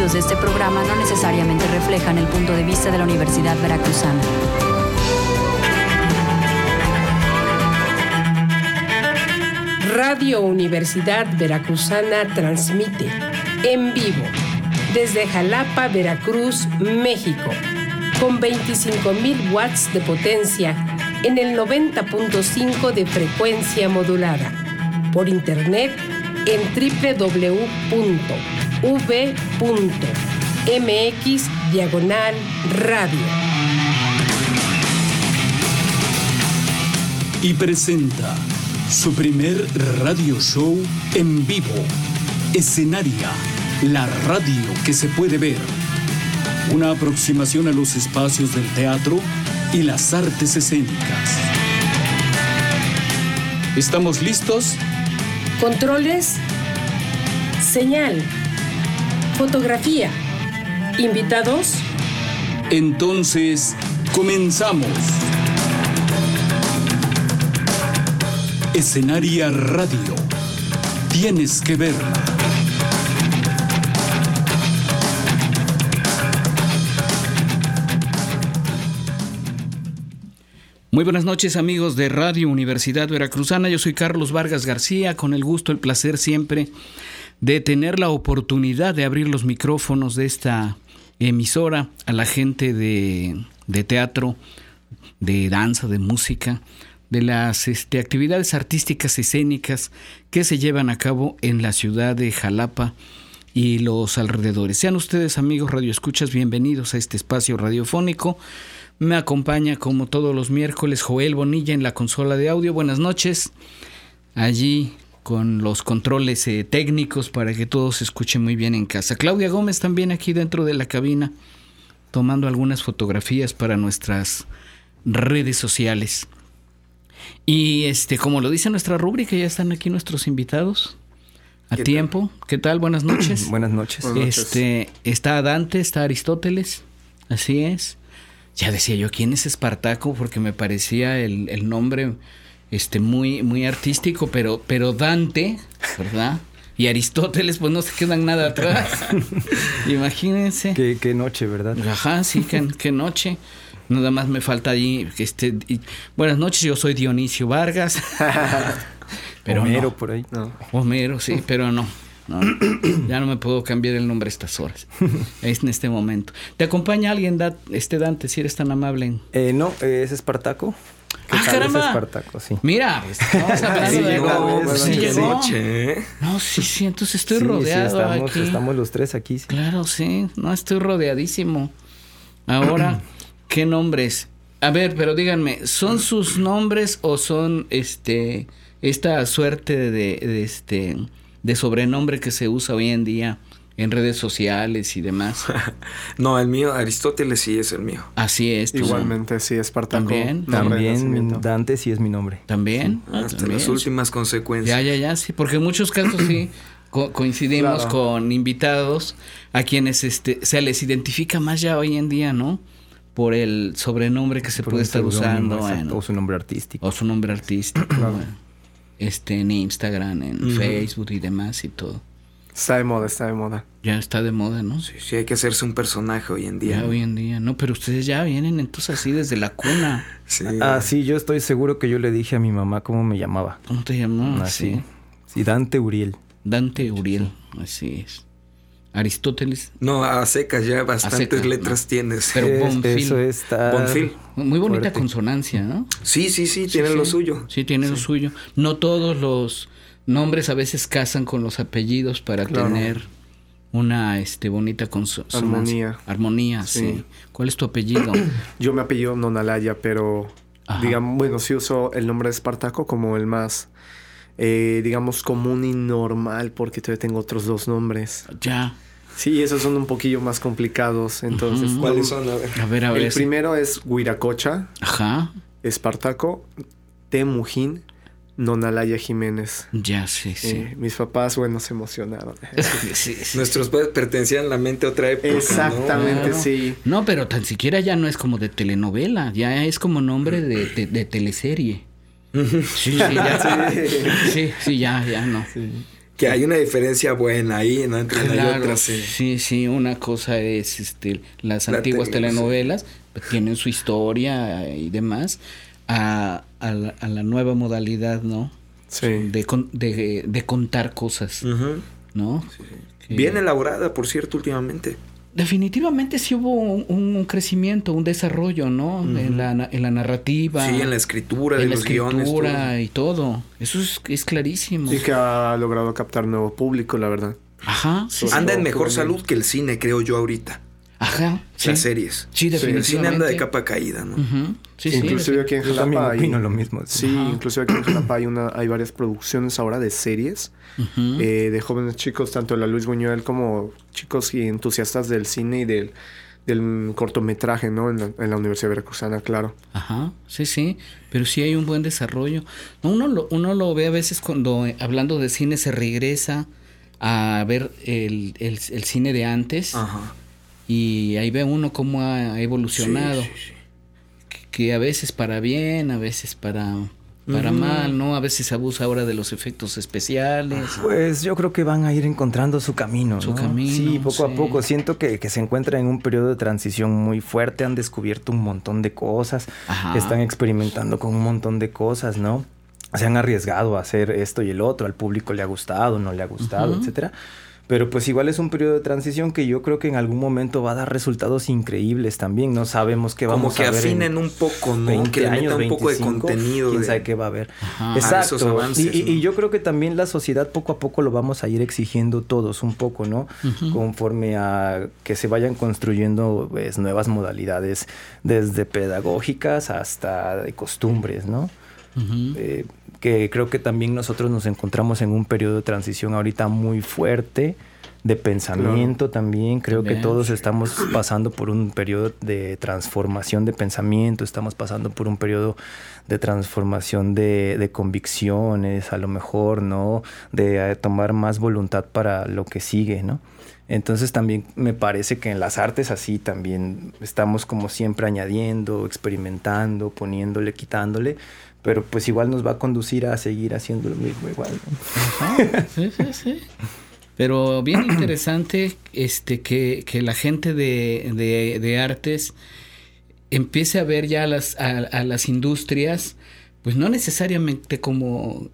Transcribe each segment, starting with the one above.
contenidos de este programa no necesariamente reflejan el punto de vista de la Universidad Veracruzana. Radio Universidad Veracruzana transmite en vivo desde Jalapa, Veracruz, México, con 25,000 watts de potencia en el 90.5 de frecuencia modulada, por internet en www.v.mx/radio. Y presenta su primer radio show en vivo, Escenaria, la radio que se puede ver. Una aproximación a los espacios del teatro y las artes escénicas. ¿Estamos listos? Controles, señal, fotografía, invitados. Entonces, comenzamos. Escenaria Radio. Tienes que verla. Muy buenas noches, amigos de Radio Universidad Veracruzana. Yo soy Carlos Vargas García, con el gusto, el placer siempre de tener la oportunidad de abrir los micrófonos de esta emisora a la gente de teatro, de danza, de música, de las actividades artísticas escénicas que se llevan a cabo en la ciudad de Jalapa y los alrededores. Sean ustedes, amigos radioescuchas, bienvenidos a este espacio radiofónico. Me acompaña, como todos los miércoles, Joel Bonilla en la consola de audio. Buenas noches. Allí con los controles técnicos para que todo se escuche muy bien en casa. Claudia Gómez también aquí dentro de la cabina, tomando algunas fotografías para nuestras redes sociales. Y como lo dice nuestra rúbrica, ya están aquí nuestros invitados a tiempo. ¿Qué tal? Buenas noches. Buenas noches. Está Dante, está Aristóteles. Así es. Ya decía yo, ¿quién es Espartaco? Porque me parecía el nombre muy, muy artístico, pero Dante, ¿verdad? Y Aristóteles, pues no se quedan nada atrás. Imagínense. Qué noche, ¿verdad? Ajá, sí, qué noche. Nada más me falta allí buenas noches, yo soy Dionisio Vargas. Pero Homero, no. Por ahí. No. Homero, sí, pero no. Ya no me puedo cambiar el nombre a estas horas. Es en este momento. ¿Te acompaña alguien, Dante, si eres tan amable? No, es Espartaco. ¡Caramba! Es Espartaco, sí. Mira, estamos hablando sí llegó. No, sí, entonces estoy rodeado aquí. Estamos los tres aquí. Sí. Claro, sí. No, estoy rodeadísimo. Ahora, ¿qué nombres? A ver, pero díganme, ¿son sus nombres o son esta suerte de sobrenombre que se usa hoy en día en redes sociales y demás? No, el mío, Aristóteles, sí es el mío. Así es. Igualmente, sí, Espartaco. También Dante sí es mi nombre. ¿También? Hasta ¿también? las últimas consecuencias. Ya, sí, porque en muchos casos sí coincidimos con invitados a quienes se les identifica más ya hoy en día, ¿no? Por el sobrenombre que se puede estar usando. O su nombre artístico. Claro. En Instagram, en Facebook y demás y todo. Está de moda. Ya está de moda, ¿no? Sí, hay que hacerse un personaje hoy en día. Ya hoy en día, no, pero ustedes ya vienen entonces así desde la cuna. Sí. Sí, yo estoy seguro que yo le dije a mi mamá cómo me llamaba. ¿Cómo te llamaba? Sí, Dante Uriel. Dante Uriel, así es. Aristóteles. No, a secas ya bastantes letras tienes. Pero Bonfil. Eso está... Bonfil. Muy bonita fuerte. Consonancia, ¿no? Sí, tiene lo suyo. Sí, tiene lo suyo. No todos los nombres a veces casan con los apellidos para tener una bonita consonancia. Armonía, sí. ¿Cuál es tu apellido? Yo me apellido Nonalaya, pero sí uso el nombre de Espartaco como el más, digamos, común y normal, porque todavía tengo otros dos nombres. Ya. Sí, esos son un poquillo más complicados, entonces. ¿Cuáles son? A ver. El primero es Huiracocha. Ajá. Espartaco, Temujín, Nonalaya Jiménez. Ya, sí. Mis papás, se emocionaron. Sí. Nuestros padres pertenecían a la mente a otra época. Exactamente, ¿no? sí. No, pero tan siquiera ya no es como de telenovela, ya es como nombre de teleserie. Sí, ya. Sí, ya, no. Sí. Que hay una diferencia buena ahí, ¿no? Entre una y otra, sí, una cosa es las antiguas telenovelas, tienen su historia y demás, a la nueva modalidad, ¿no? Sí. De contar cosas, ¿no? Sí. Bien elaborada, por cierto, últimamente. Definitivamente sí hubo un crecimiento, un desarrollo, ¿no? En la narrativa. Sí, en la escritura de los guiones. En la escritura y todo. Eso es clarísimo. Sí, que ha logrado captar nuevo público, la verdad. Ajá. Sí, anda en mejor salud que el cine, creo yo, ahorita. Ajá. Sí. Las series. Sí, definitivamente. El cine anda de capa caída, ¿no? Sí, inclusive aquí en Jalapa opino lo mismo. Sí, inclusive aquí en Jalapa hay varias producciones ahora de series de jóvenes chicos, tanto la Luis Buñuel como chicos y entusiastas del cine y del cortometraje, ¿no? En la Universidad Veracruzana, claro. Ajá, sí, pero sí hay un buen desarrollo. Uno lo ve a veces cuando hablando de cine se regresa a ver el cine de antes. Ajá. Y ahí ve uno cómo ha evolucionado. Sí. Que a veces para bien, a veces para mal, ¿no? A veces abusa ahora de los efectos especiales. Pues yo creo que van a ir encontrando su camino, ¿no? Su camino. Sí, poco a poco. Siento que se encuentran en un periodo de transición muy fuerte. Han descubierto un montón de cosas. Ajá. Están experimentando con un montón de cosas, ¿no? Se han arriesgado a hacer esto y el otro. Al público le ha gustado, no le ha gustado, etcétera. Pero pues igual es un periodo de transición que yo creo que en algún momento va a dar resultados increíbles también. No sabemos qué vamos a ver. Como que afinen un poco, ¿no? 20 que le años, metan un poco de contenido. Quién sabe qué va a haber. Ajá. Exacto. Esos avances, y yo creo que también la sociedad poco a poco lo vamos a ir exigiendo todos un poco, ¿no? Conforme a que se vayan construyendo pues, nuevas modalidades desde pedagógicas hasta de costumbres, ¿no? Que creo que también nosotros nos encontramos en un periodo de transición ahorita muy fuerte de pensamiento también. Creo que todos estamos pasando por un periodo de transformación de pensamiento, estamos pasando por un periodo de transformación de convicciones, a lo mejor, ¿no? De tomar más voluntad para lo que sigue, ¿no? Entonces también me parece que en las artes así también estamos como siempre añadiendo, experimentando, poniéndole, quitándole, pero pues igual nos va a conducir a seguir haciendo lo mismo igual, ¿no? Ajá, sí. Pero bien interesante que la gente de artes empiece a ver ya a las industrias, pues no necesariamente como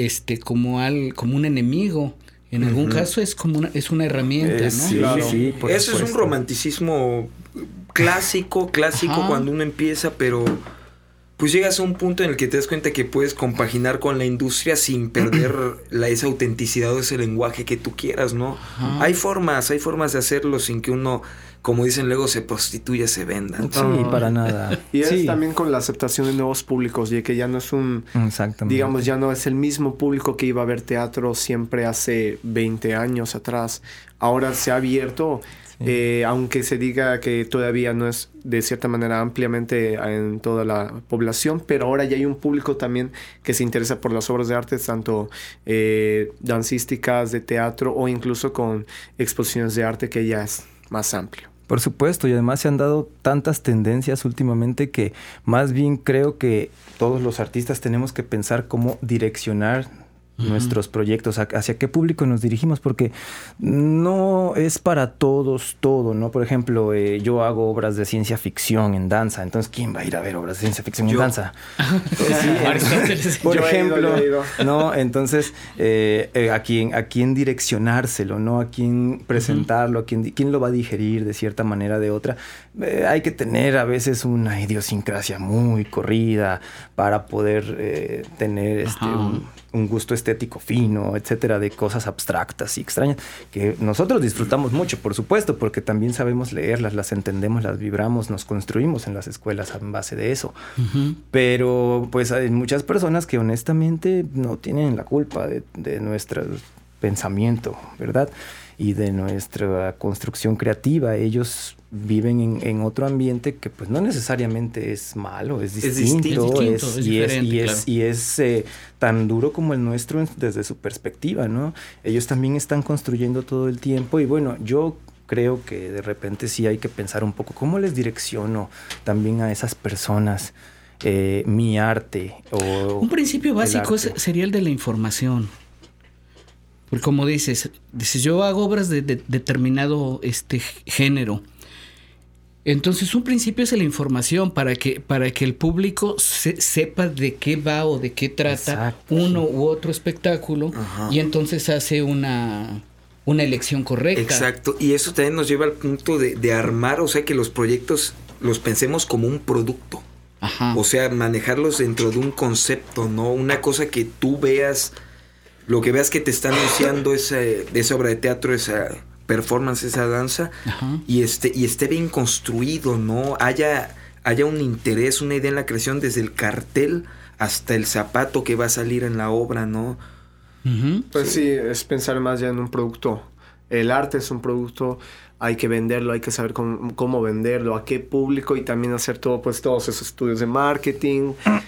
un enemigo. En algún caso es una herramienta, ¿no? Sí, claro. Sí, eso es un romanticismo clásico cuando uno empieza, pero pues llegas a un punto en el que te das cuenta que puedes compaginar con la industria sin perder esa autenticidad o ese lenguaje que tú quieras, ¿no? Ajá. Hay formas de hacerlo sin que uno, como dicen luego, se prostituya, se venda. Sí, para nada. Y es también con la aceptación de nuevos públicos, y que ya no es digamos, ya no es el mismo público que iba a ver teatro siempre hace 20 años atrás. Ahora se ha abierto. Aunque se diga que todavía no es de cierta manera ampliamente en toda la población, pero ahora ya hay un público también que se interesa por las obras de arte, tanto dancísticas, de teatro o incluso con exposiciones de arte, que ya es más amplio. Por supuesto, y además se han dado tantas tendencias últimamente que más bien creo que todos los artistas tenemos que pensar cómo direccionar nuestros proyectos, hacia qué público nos dirigimos, porque no es para todos todo, ¿no? Por ejemplo, yo hago obras de ciencia ficción en danza, entonces ¿quién va a ir a ver obras de ciencia ficción en danza? Por ejemplo, ¿no? Entonces, a quién direccionárselo, ¿no? A quién presentarlo, quién lo va a digerir de cierta manera, de otra. Hay que tener a veces una idiosincrasia muy corrida para poder tener un gusto estético fino, etcétera, de cosas abstractas y extrañas, que nosotros disfrutamos mucho, por supuesto, porque también sabemos leerlas, las entendemos, las vibramos, nos construimos en las escuelas en base de eso. Pero pues hay muchas personas que honestamente no tienen la culpa de nuestro pensamiento, ¿verdad? Y de nuestra construcción creativa. Ellos viven en otro ambiente que pues no necesariamente es malo, es distinto, es tan duro como el nuestro desde su perspectiva, ¿no? Ellos también están construyendo todo el tiempo, y bueno, yo creo que de repente sí hay que pensar un poco cómo les direcciono también a esas personas mi arte. O un principio básico sería el de la información. Porque como dices, yo hago obras de determinado género. Entonces, un principio es la información para que el público sepa de qué va o de qué trata uno u otro espectáculo. Ajá. Y entonces hace una elección correcta. Exacto. Y eso también nos lleva al punto de armar, o sea, que los proyectos los pensemos como un producto. Ajá. O sea, manejarlos dentro de un concepto, ¿no? Una cosa que tú veas, lo que veas que te está anunciando esa obra de teatro, esa performance, esa danza, ajá, y esté bien construido, ¿no? Haya un interés, una idea en la creación desde el cartel hasta el zapato que va a salir en la obra, ¿no? Uh-huh. Pues sí, es pensar más ya en un producto. El arte es un producto, hay que venderlo, hay que saber cómo venderlo, a qué público, y también hacer todos esos estudios de marketing,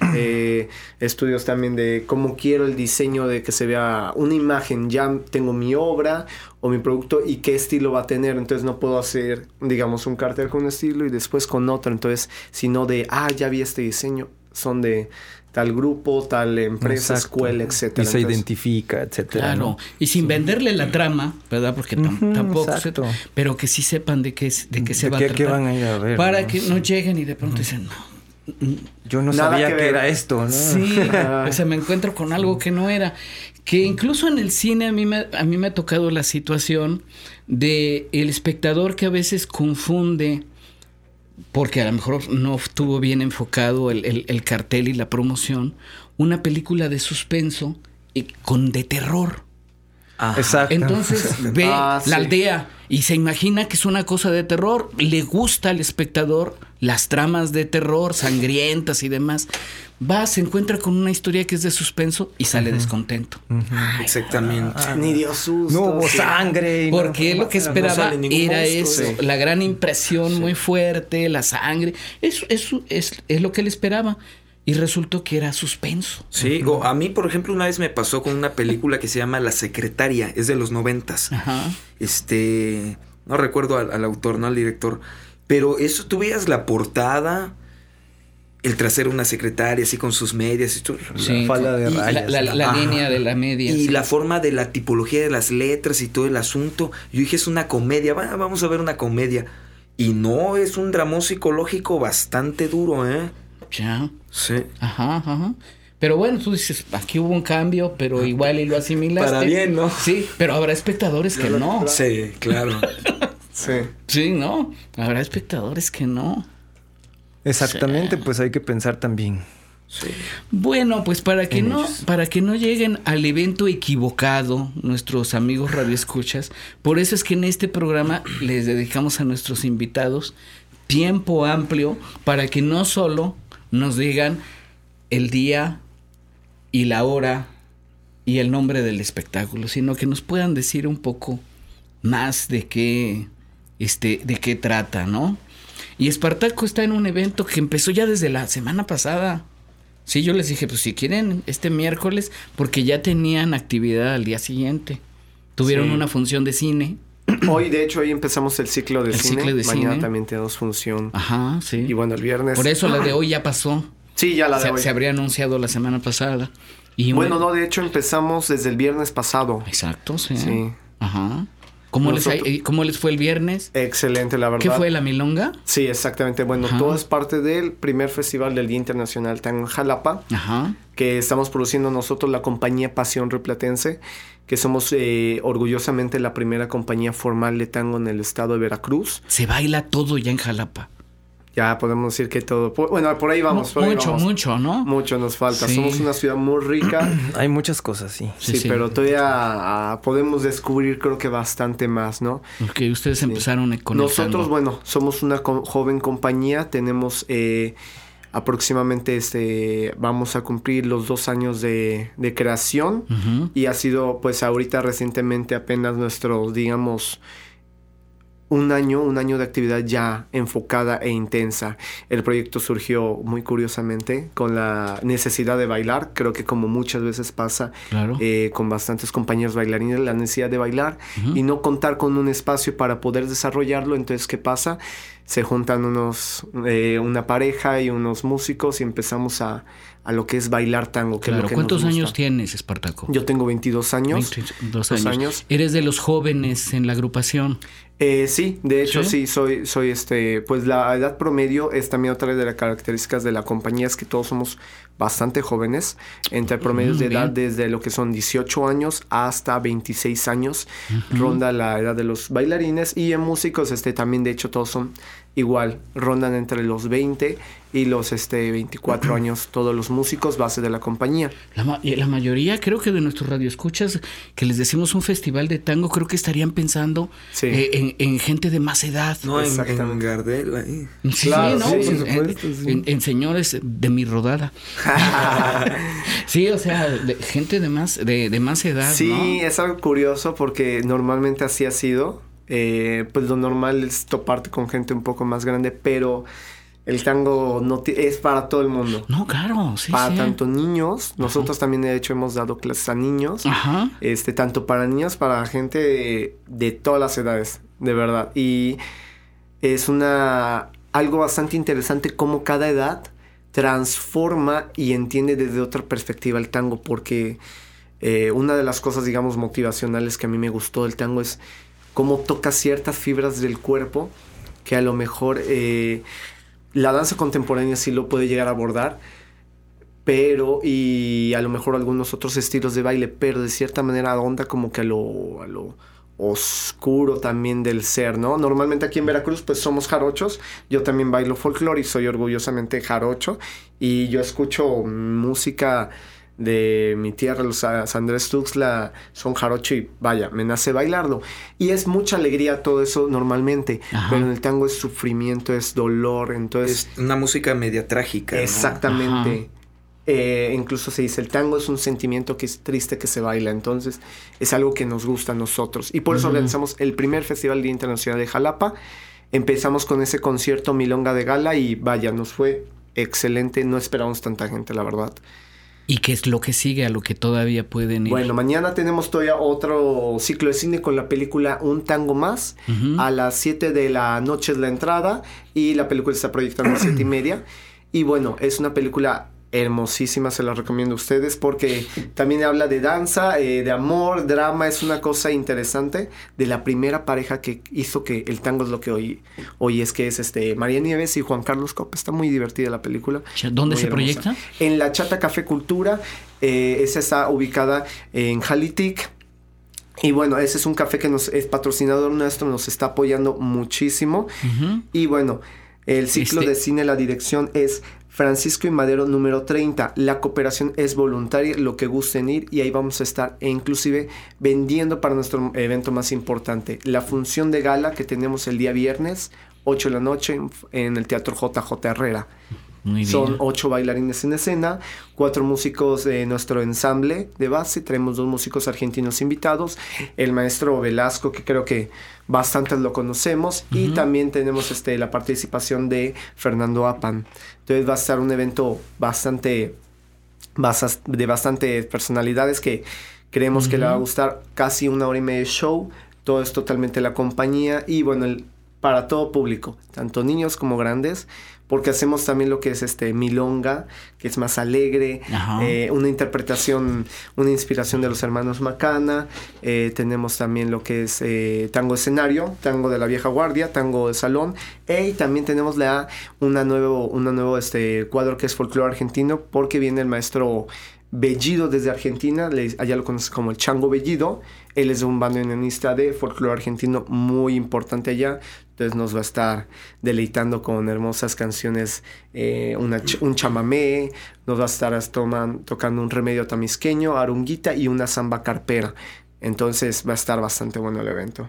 estudios también de cómo quiero el diseño, de que se vea una imagen. Ya tengo mi obra o mi producto y qué estilo va a tener, entonces no puedo hacer, digamos, un cartel con un estilo y después con otro, entonces, sino de, ya vi este diseño, son de tal grupo, tal empresa, exacto, escuela, etcétera. Y se identifica, etcétera. Claro, ¿no? Y sin venderle la trama, ¿verdad? Porque tampoco pero que sí sepan de qué se va a tratar. ¿Qué van a ir a ver? Para que no lleguen y de pronto dicen, no. Yo no sabía que era esto, ¿no? Sí, o sea, me encuentro con algo que no era. Que incluso en el cine a mí me ha tocado la situación de el espectador que a veces confunde, porque a lo mejor no estuvo bien enfocado el cartel y la promoción, una película de suspenso con de terror. Ajá. Exacto. Entonces ve la aldea y se imagina que es una cosa de terror. Le gusta al espectador las tramas de terror, sangrientas y demás. Se encuentra con una historia que es de suspenso y sale descontento. Exactamente. Ni dio susto. No hubo sangre. Porque lo que esperaba era eso. Sí. La gran impresión muy fuerte, la sangre. Eso es lo que él esperaba. Y resultó que era suspenso. Sí, a mí, por ejemplo, una vez me pasó con una película que se llama La Secretaria, es de los 90s. Ajá. No recuerdo al autor, no al director, pero eso, tú veías la portada, el trasero de una secretaria así con sus medias y todo. Sí, la falda de rayas. La línea de la media. Y la forma de la tipología de las letras y todo el asunto. Yo dije, es una comedia, vamos a ver una comedia. Y no, es un drama psicológico bastante duro, ¿eh? Ya. Sí. Ajá. Pero bueno, tú dices, aquí hubo un cambio, pero igual y lo asimilaste. Para bien, ¿no? Sí, pero habrá espectadores que no. Sí, claro. Sí, ¿no? Habrá espectadores que no. Exactamente, pues hay que pensar también. Sí. Bueno, pues para que no lleguen al evento equivocado nuestros amigos radioescuchas, por eso es que en este programa les dedicamos a nuestros invitados tiempo amplio para que no solo nos digan el día y la hora y el nombre del espectáculo, sino que nos puedan decir un poco más de qué trata, ¿no? Y Espartaco está en un evento que empezó ya desde la semana pasada. Sí, yo les dije, pues si quieren este miércoles, porque ya tenían actividad al día siguiente. Tuvieron una función de cine. Hoy empezamos el ciclo de cine. Mañana también tenemos función. Ajá, sí. Y bueno, el viernes. Por eso la de hoy ya pasó. Sí, ya la de hoy. Se habría anunciado la semana pasada. Y no, de hecho empezamos desde el viernes pasado. Exacto, sí. Ajá. ¿Cómo les fue el viernes? Excelente, la verdad. ¿Qué fue, la milonga? Sí, exactamente. Bueno, todo es parte del primer festival del Día Internacional Tango en Jalapa. Ajá. Que estamos produciendo nosotros, la compañía Pasión Rioplatense, que somos orgullosamente la primera compañía formal de tango en el estado de Veracruz. Se baila todo ya en Jalapa. Ya podemos decir que todo. Bueno, por ahí vamos. Mucho, ¿no? Mucho nos falta. Sí. Somos una ciudad muy rica. Hay muchas cosas, sí. Sí, pero todavía podemos descubrir, creo que bastante más, ¿no? Porque ustedes empezaron con nosotros, somos una joven compañía. Tenemos aproximadamente vamos a cumplir los 2 años de creación. Uh-huh. Y ha sido, pues ahorita recientemente apenas nuestros, digamos, un año de actividad ya enfocada e intensa. El proyecto surgió muy curiosamente con la necesidad de bailar, creo que como muchas veces pasa, claro, con bastantes compañeros bailarines, la necesidad de bailar y no contar con un espacio para poder desarrollarlo. Entonces, ¿qué pasa? Se juntan una pareja y unos músicos y empezamos a lo que es bailar tango. Que claro. Es lo que ¿Cuántos nos gusta. años tienes, Espartaco? Yo tengo 22 años. 22 años. ¿Eres de los jóvenes en la agrupación? Sí, de hecho sí, soy pues la edad promedio es también otra de las características de la compañía, es que todos somos bastante jóvenes, entre promedios de edad desde lo que son 18 años hasta 26 años, ronda la edad de los bailarines, y en músicos también de hecho todos son igual, rondan entre los 20 y los 24 años todos los músicos base de la compañía. La mayoría, creo que de nuestros radioescuchas, que les decimos un festival de tango, creo que estarían pensando en gente de más edad. No, en Gardel ahí. Sí, claro, no, sí, pues, por supuesto, sí. En señores de mi rodada. Sí, o sea, gente de más edad, sí, ¿no? Es algo curioso porque normalmente así ha sido. Pues lo normal es toparte con gente un poco más grande, pero el tango es para todo el mundo. No, claro, sí. Para sí. tanto niños, nosotros también de hecho hemos dado clases a niños. Ajá. Tanto para niños, para gente de todas las edades, de verdad. Y es algo bastante interesante cómo cada edad transforma y entiende desde otra perspectiva el tango, porque una de las cosas, digamos, motivacionales que a mí me gustó del tango es cómo toca ciertas fibras del cuerpo que a lo mejor la danza contemporánea sí lo puede llegar a abordar, y a lo mejor algunos otros estilos de baile, pero de cierta manera onda como que a lo oscuro también del ser, ¿no? Normalmente aquí en Veracruz pues somos jarochos, yo también bailo folclore y soy orgullosamente jarocho, y yo escucho música de mi tierra, los San Andrés Tuxtla, son jarocho y vaya, me nace bailarlo. Y es mucha alegría todo eso normalmente, pero en el tango es sufrimiento, es dolor, entonces... Es una música media trágica, ¿no? Exactamente. Incluso se dice, el tango es un sentimiento que es triste que se baila, entonces es algo que nos gusta a nosotros. Y por eso organizamos el primer Festival Día Internacional de Jalapa. Empezamos con ese concierto Milonga de Gala y vaya, nos fue excelente, no esperamos tanta gente, la verdad. ¿Y qué es lo que sigue, a lo que todavía pueden ir? Bueno, mañana tenemos todavía otro ciclo de cine con la película Un Tango Más. A las 7 de la noche es la entrada y la película está proyectada a las 7:30. Y bueno, es una película hermosísima, se la recomiendo a ustedes porque también habla de danza, de amor, drama, es una cosa interesante de la primera pareja que hizo que el tango es lo que hoy es, que es María Nieves y Juan Carlos Copa. Está muy divertida la película. ¿Dónde se proyecta? En la Chata Café Cultura, esa está ubicada en Jalitic. Y bueno, ese es un café que es patrocinador nuestro, nos está apoyando muchísimo. Y bueno, el ciclo de cine, la dirección es Francisco y Madero número 30. La cooperación es voluntaria, lo que gusten ir, y ahí vamos a estar inclusive vendiendo para nuestro evento más importante. La función de gala que tenemos el día viernes, 8 de la noche, en el Teatro JJ Herrera. Muy bien. Son 8 bailarines en escena, 4 músicos de nuestro ensamble de base, tenemos 2 músicos argentinos invitados, el maestro Velasco, que creo que bastantes lo conocemos, y también tenemos la participación de Fernando Apan. Entonces va a estar un evento de bastantes personalidades que creemos que le va a gustar. Casi 1 hora y media de show, todo es totalmente la compañía, y bueno, para todo público, tanto niños como grandes, porque hacemos también lo que es milonga, que es más alegre, una interpretación, una inspiración de los hermanos Macana. Tenemos también lo que es tango escenario, tango de la vieja guardia, tango de salón, y también tenemos un nuevo cuadro que es folclore argentino, porque viene el maestro Bellido desde Argentina, allá lo conoce como el Chango Bellido. Él es un bandoneonista de folclore argentino muy importante allá, entonces nos va a estar deleitando con hermosas canciones, un chamamé, nos va a estar tocando un remedio tamisqueño, arunguita y una samba carpera. Entonces va a estar bastante bueno el evento.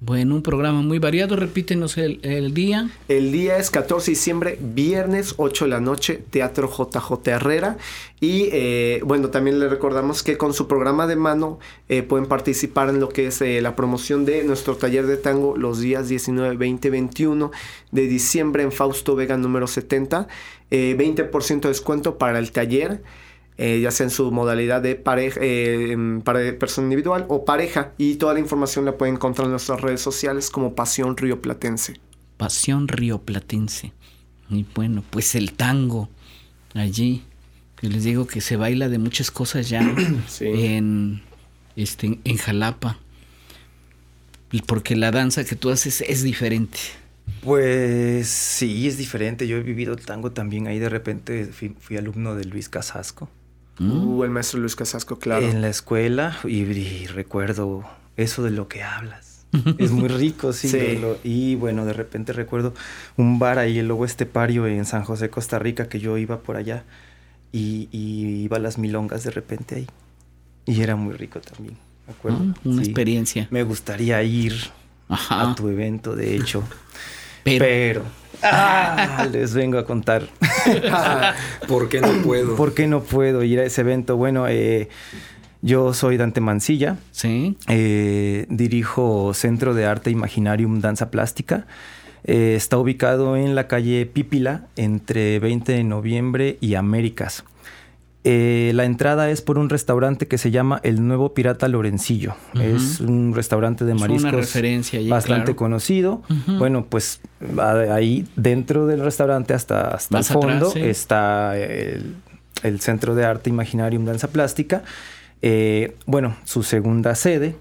Bueno, un programa muy variado. Repítenos el día. El día es 14 de diciembre, viernes, 8 de la noche, Teatro JJ Herrera. Y bueno, también les recordamos que con su programa de mano pueden participar en lo que es la promoción de nuestro taller de tango los días 19, 20, 21 de diciembre en Fausto Vega número 70. 20% de descuento para el taller. Ya sea en su modalidad de pareja, para persona individual o pareja. Y toda la información la pueden encontrar en nuestras redes sociales como Pasión Rioplatense. Pasión Rioplatense. Y bueno, pues el tango allí. Yo les digo que se baila de muchas cosas ya sí. en Jalapa. Porque la danza que tú haces es diferente. Pues sí, es diferente. Yo he vivido tango también. Ahí de repente fui alumno de Luis Casasco. El maestro Luis Casasco, claro. En la escuela y recuerdo eso de lo que hablas. Es muy rico, sí. Y bueno, de repente recuerdo un bar ahí, el Lobo Estepario en San José, Costa Rica, que yo iba por allá y iba a las milongas de repente ahí. Y era muy rico también, me acuerdo. Una experiencia. Me gustaría ir a tu evento, de hecho. Pero les vengo a contar. ¿Por qué no puedo? ¿Por qué no puedo ir a ese evento? Bueno, yo soy Dante Mancilla. Sí. Dirijo Centro de Arte Imaginarium Danza Plástica. Está ubicado en la calle Pípila, entre 20 de noviembre y Américas. La entrada es por un restaurante que se llama El Nuevo Pirata Lorencillo. Es un restaurante de mariscos, una referencia allí, bastante conocido. Bueno, pues ahí dentro del restaurante hasta el fondo atrás, está el Centro de Arte Imaginarium Danza Plástica. Bueno, su segunda sede.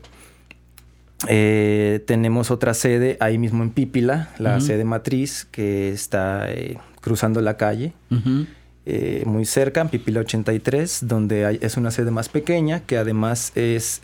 Tenemos otra sede ahí mismo en Pípila, la sede matriz, que está cruzando la calle. Muy cerca, en Pípila 83, donde es una sede más pequeña, que además es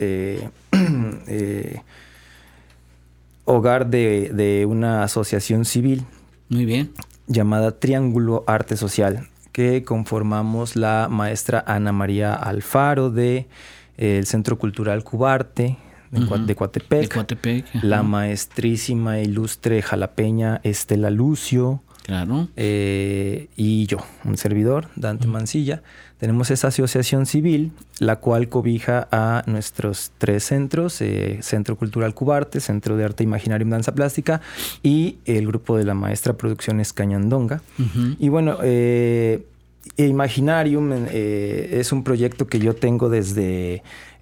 hogar de una asociación civil. Muy bien. Llamada Triángulo Arte Social, que conformamos la maestra Ana María Alfaro del Centro Cultural Cubarte de Coatepec. La maestrísima e ilustre jalapeña Estela Lucio. Claro. Y yo, un servidor, Dante Mancilla. Tenemos esa asociación civil, la cual cobija a nuestros 3 centros, Centro Cultural Cubarte, Centro de Arte Imaginarium Danza Plástica y el grupo de la maestra Producciones Cañandonga. Y bueno, Imaginarium es un proyecto que yo tengo desde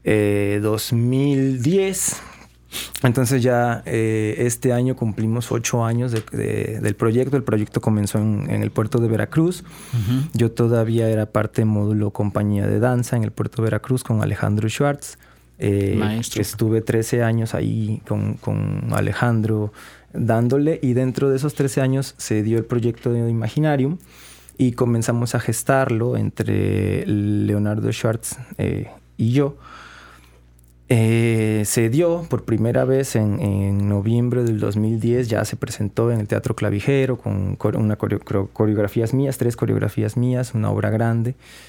2010. Entonces ya este año cumplimos 8 años del proyecto. El proyecto comenzó en el puerto de Veracruz. Yo todavía era parte de módulo compañía de danza en el puerto de Veracruz con Alejandro Schwartz. Maestro. Estuve 13 años ahí con Alejandro dándole, y dentro de esos 13 años se dio el proyecto de Imaginarium y comenzamos a gestarlo entre Leonardo Schwartz y yo. Se dio por primera vez en noviembre del 2010, ya se presentó en el Teatro Clavijero con una coreografías mías, 3 coreografías mías, una obra grande.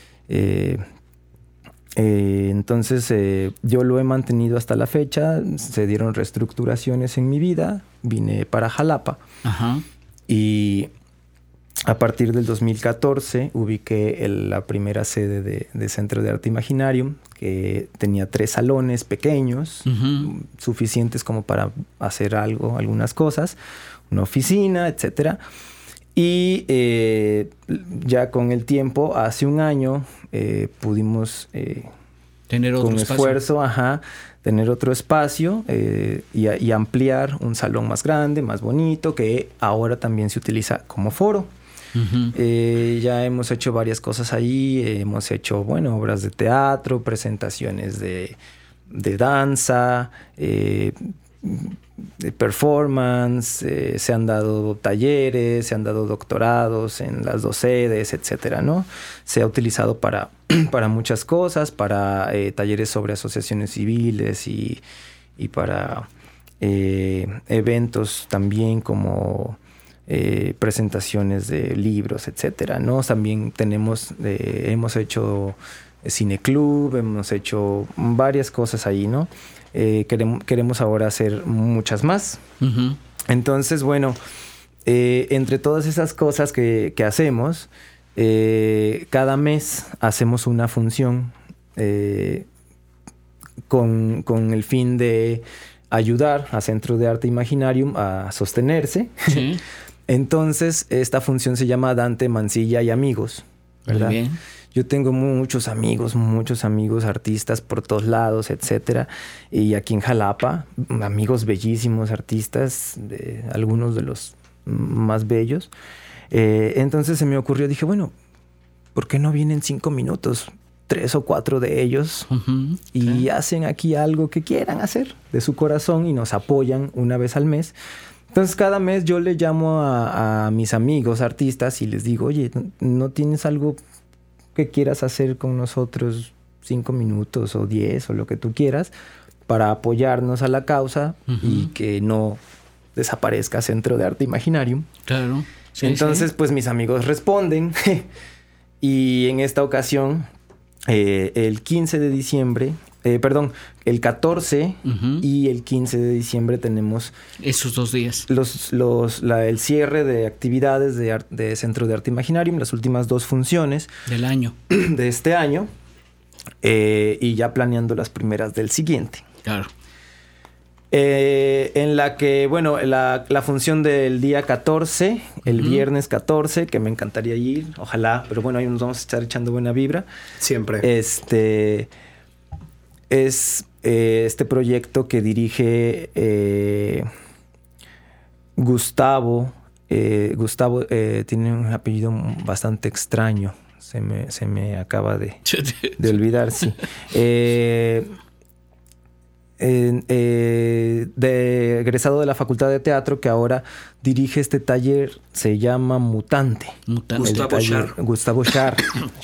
Entonces yo lo he mantenido hasta la fecha. Se dieron reestructuraciones en mi vida, vine para Jalapa. Y a partir del 2014 ubiqué la primera sede de Centro de Arte Imaginarium, que tenía 3 salones pequeños, suficientes como para hacer algunas cosas, una oficina, etcétera. Y ya con el tiempo, hace un año, pudimos tener otro con esfuerzo, tener otro espacio y ampliar un salón más grande, más bonito, que ahora también se utiliza como foro. Ya hemos hecho varias cosas ahí. Hemos hecho, obras de teatro, presentaciones de danza, de performance, se han dado talleres, se han dado doctorados en las 2 sedes, etcétera, ¿no? Se ha utilizado para muchas cosas, para talleres sobre asociaciones civiles y para eventos también como presentaciones de libros, etcétera, ¿no? También hemos hecho cineclub, hemos hecho varias cosas ahí, ¿no? queremos ahora hacer muchas más. Uh-huh. Entonces, bueno, entre todas esas cosas que hacemos, cada mes hacemos una función con el fin de ayudar a Centro de Arte Imaginarium a sostenerse. Sí. Entonces, esta función se llama Dante, Mansilla y Amigos, ¿verdad? Muy bien. Yo tengo muchos amigos artistas por todos lados, etcétera. Y aquí en Jalapa, amigos bellísimos, artistas, algunos de los más bellos. Entonces se me ocurrió, dije, bueno, ¿por qué no vienen 5 minutos? 3 o 4 de ellos uh-huh, y hacen aquí algo que quieran hacer de su corazón y nos apoyan una vez al mes. Entonces cada mes yo le llamo a mis amigos artistas y les digo, oye, ¿no tienes algo que quieras hacer con nosotros 5 minutos o 10 o lo que tú quieras para apoyarnos a la causa uh-huh, y que no desaparezca Centro de Arte Imaginarium? Claro. Sí, entonces, pues mis amigos responden y en esta ocasión, el 15 de diciembre, el 14 uh-huh, y el 15 de diciembre tenemos... Esos 2 días. El cierre de actividades de Centro de Arte Imaginarium, las últimas 2 funciones. Del año. De este año. Y ya planeando las primeras del siguiente. Claro. En la que, bueno, la función del día 14, el uh-huh, viernes 14, que me encantaría ir, ojalá, pero bueno, ahí nos vamos a estar echando buena vibra. Siempre. Es este proyecto que dirige Gustavo. Gustavo tiene un apellido bastante extraño. Se me acaba de olvidar, sí. Egresado de la Facultad de Teatro, que ahora dirige este taller, se llama Mutante. Gustavo Schar.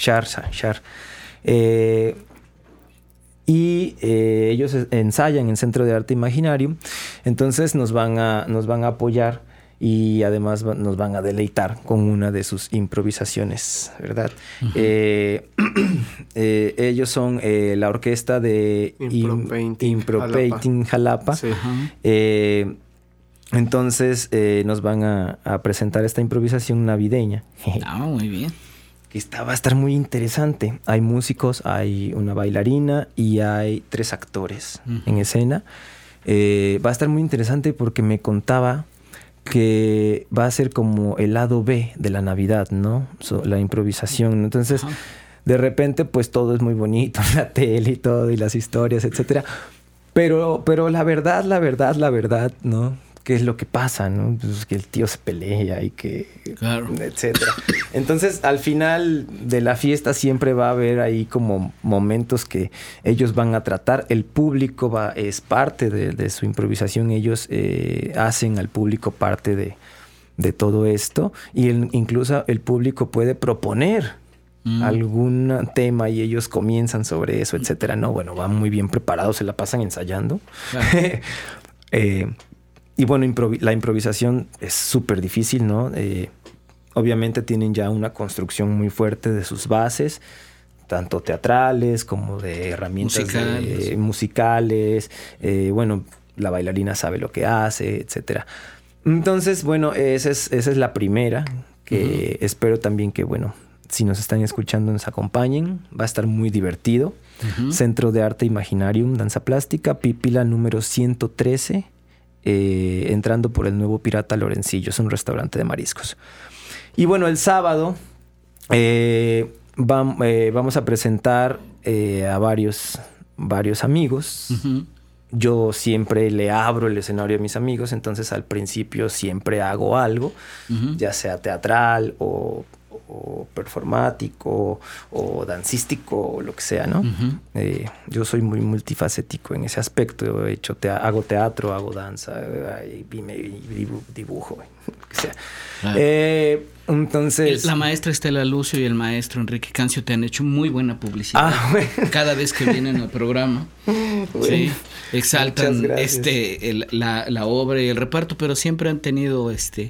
Y ellos ensayan en Centro de Arte Imaginarium. Entonces nos van a apoyar y además nos van a deleitar con una de sus improvisaciones, ¿verdad? Uh-huh. Ellos son la orquesta de Impropainting Jalapa. Sí. Uh-huh. Entonces nos van a presentar esta improvisación navideña. Muy bien. Va a estar muy interesante. Hay músicos, hay una bailarina y hay 3 actores uh-huh, en escena. Va a estar muy interesante porque me contaba que va a ser como el lado B de la Navidad, ¿no? La improvisación. Entonces, uh-huh, de repente, pues todo es muy bonito, la tele y todo, y las historias, etcétera. Pero la verdad, ¿no? ¿Qué es lo que pasa, no? Pues que el tío se pelea y que... Claro. Etcétera. Entonces, al final de la fiesta siempre va a haber ahí como momentos que ellos van a tratar. El público es parte de su improvisación. Ellos hacen al público parte de todo esto. Y incluso el público puede proponer algún tema y ellos comienzan sobre eso, etcétera. No, bueno, van muy bien preparados, se la pasan ensayando. Claro. Y bueno, la improvisación es súper difícil, ¿no? Obviamente tienen ya una construcción muy fuerte de sus bases, tanto teatrales como de herramientas musicales. Bueno, la bailarina sabe lo que hace, etcétera. Entonces, bueno, esa es la primera, que uh-huh, espero también que, bueno, si nos están escuchando nos acompañen. Va a estar muy divertido. Uh-huh. Centro de Arte Imaginarium, Danza Plástica, Pípila número 113. Entrando por el Nuevo Pirata Lorencillo, es un restaurante de mariscos. Y bueno, el sábado vamos a presentar a varios amigos. Uh-huh. Yo siempre le abro el escenario a mis amigos, entonces al principio siempre hago algo, uh-huh, ya sea teatral o performático o dancístico o lo que sea, ¿no? Uh-huh. Yo soy muy multifacético en ese aspecto. Hago teatro, hago danza, dibujo, lo que sea. Claro. Entonces... La maestra Estela Lucio y el maestro Enrique Cancio te han hecho muy buena publicidad. Bueno. Cada vez que vienen al programa. Bueno, sí, exaltan la obra y el reparto, pero siempre han tenido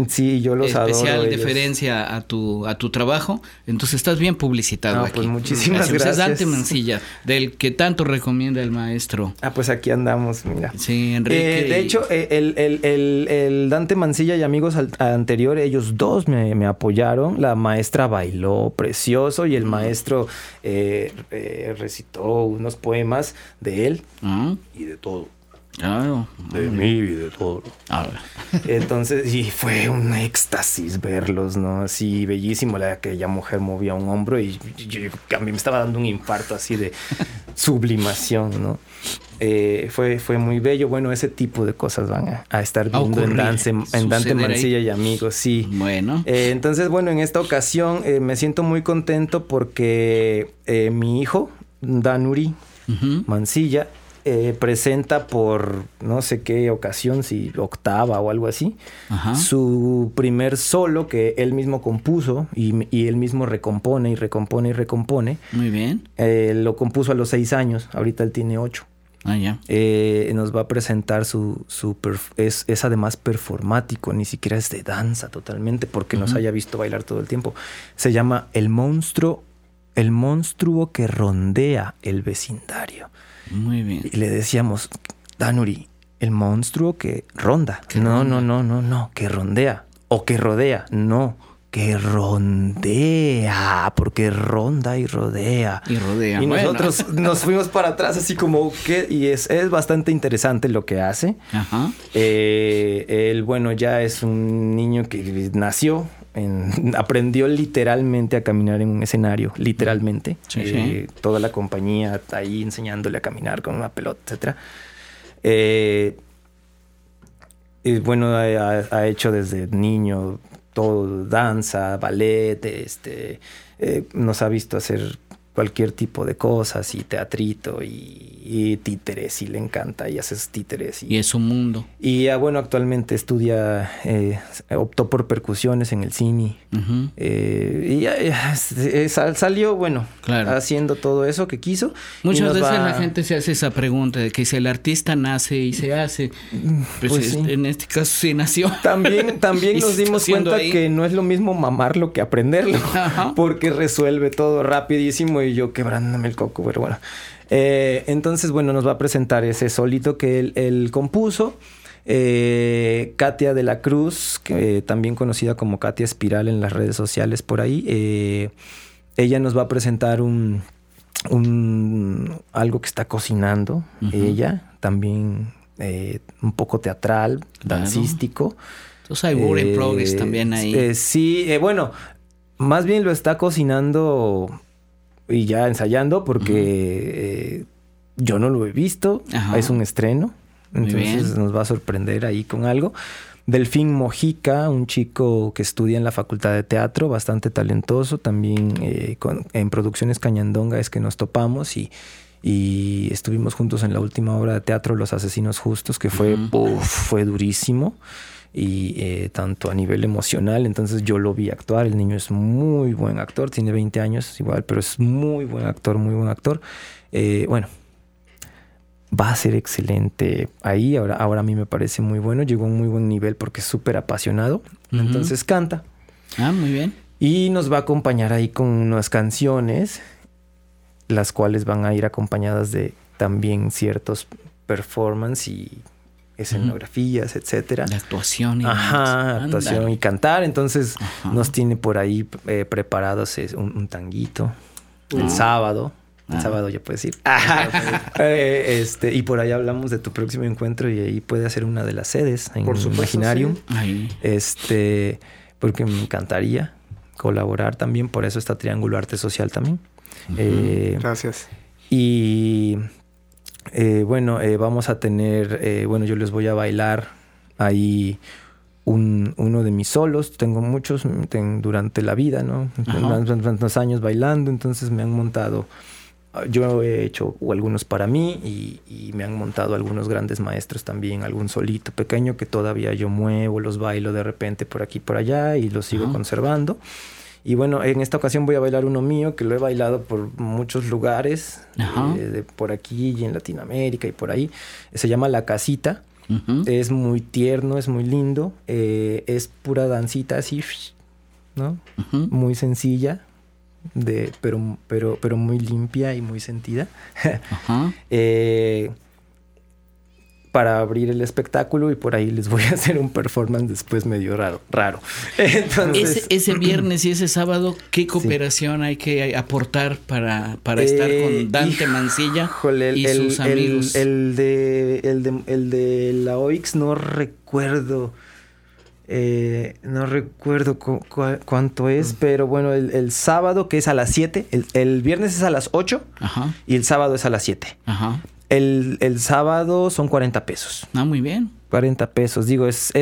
Sí, yo los adoro. Especial deferencia a tu trabajo. Entonces estás bien publicitado aquí. Pues muchísimas gracias. Es Dante Mancilla, del que tanto recomienda el maestro. Pues aquí andamos, mira. Sí, Enrique. De hecho, el Dante Mancilla y amigos anterior, ellos dos me apoyaron. La maestra bailó precioso y el maestro recitó unos poemas de él y de todo. Claro. De mí y de todo. Entonces, y fue un éxtasis verlos, ¿no? Así, bellísimo. Aquella mujer movía un hombro y a mí me estaba dando un infarto así de sublimación, ¿no? Fue muy bello. Bueno, ese tipo de cosas van a estar viendo en Dante Mancilla y amigos, sí. Bueno. Entonces, bueno, en esta ocasión me siento muy contento porque mi hijo, Danuri Mancilla, presenta por no sé qué ocasión, si octava o algo así, su primer solo que él mismo compuso y él mismo recompone. Muy bien. Lo compuso a los 6 años, ahorita él tiene 8. Ya. Nos va a presentar es además performático, ni siquiera es de danza totalmente, porque nos haya visto bailar todo el tiempo. Se llama El monstruo que rondea el vecindario. Muy bien. Y le decíamos, Danuri, el monstruo que ronda. No, que rondea. O que rodea. No, que rondea. Porque ronda y rodea. Y rodea. Y nosotros nos fuimos para atrás así como que... Y es bastante interesante lo que hace. Ajá. Él, bueno, ya es un niño que nació... aprendió literalmente a caminar en un escenario, literalmente. Sí. Toda la compañía está ahí enseñándole a caminar con una pelota, etc. Bueno, ha hecho desde niño todo, danza, ballet, nos ha visto hacer cualquier tipo de cosas y teatrito y títeres, y le encanta, y hace títeres. Y es un mundo. Y bueno, actualmente estudia, optó por percusiones en el CINI. Y salió, bueno, claro, haciendo todo eso que quiso. Muchas veces la gente se hace esa pregunta de que si el artista nace y se hace, pues sí. En este caso sí nació. También nos dimos cuenta que no es lo mismo mamarlo que aprenderlo. Porque resuelve todo rapidísimo y yo quebrándome el coco, pero bueno. Entonces, bueno, nos va a presentar ese solito que él compuso. Katia de la Cruz, que, también conocida como Katia Espiral en las redes sociales por ahí. Ella nos va a presentar algo que está cocinando. Ella también un poco teatral, dancístico. Entonces hay work in progress también ahí. Sí, bueno, más bien lo está cocinando y ya ensayando porque yo no lo he visto. Es un estreno. Entonces nos va a sorprender ahí con algo. Delfín Mojica, un chico que estudia en la Facultad de Teatro, bastante talentoso. También en Producciones Cañandonga es que nos topamos y estuvimos juntos en la última obra de teatro Los Asesinos Justos, que fue durísimo. Y tanto a nivel emocional, entonces yo lo vi actuar. El niño es muy buen actor, tiene 20 años igual, pero es muy buen actor. Bueno, va a ser excelente ahí. Ahora a mí me parece muy bueno, llegó a un muy buen nivel porque es súper apasionado. Entonces canta. Muy bien. Y nos va a acompañar ahí con unas canciones, las cuales van a ir acompañadas de también ciertos performance y escenografías, etcétera. La actuación. Actuación y cantar. Entonces nos tiene por ahí preparados un tanguito el sábado. El sábado ya puedes ir. Y por ahí hablamos de tu próximo encuentro y ahí puede hacer una de las sedes en Imaginarium. Sí. Porque me encantaría colaborar también. Por eso está Triángulo Arte Social también. Gracias. Y bueno, vamos a tener... bueno, yo les voy a bailar ahí uno de mis solos. Tengo muchos durante la vida, ¿no? Tantos años bailando, entonces me han montado... Yo he hecho algunos para mí y me han montado algunos grandes maestros también, algún solito pequeño que todavía yo muevo, los bailo de repente por aquí por allá y los sigo conservando. Y bueno, en esta ocasión voy a bailar uno mío que lo he bailado por muchos lugares, por aquí y en Latinoamérica y por ahí. Se llama La Casita. Es muy tierno, es muy lindo. Es pura dancita así, ¿no? Muy sencilla, pero muy limpia y muy sentida. Para abrir el espectáculo, y por ahí les voy a hacer un performance después medio raro. Entonces, ese viernes y ese sábado, ¿qué cooperación hay que aportar para estar con Dante Mancilla y sus amigos? El de la OIX no recuerdo. No recuerdo cuánto es, pero bueno, el sábado, que es a las 7, el viernes es a las 8 y el sábado es a las 7. El sábado son 40 pesos. Ah, muy bien. 40 pesos. Digo, es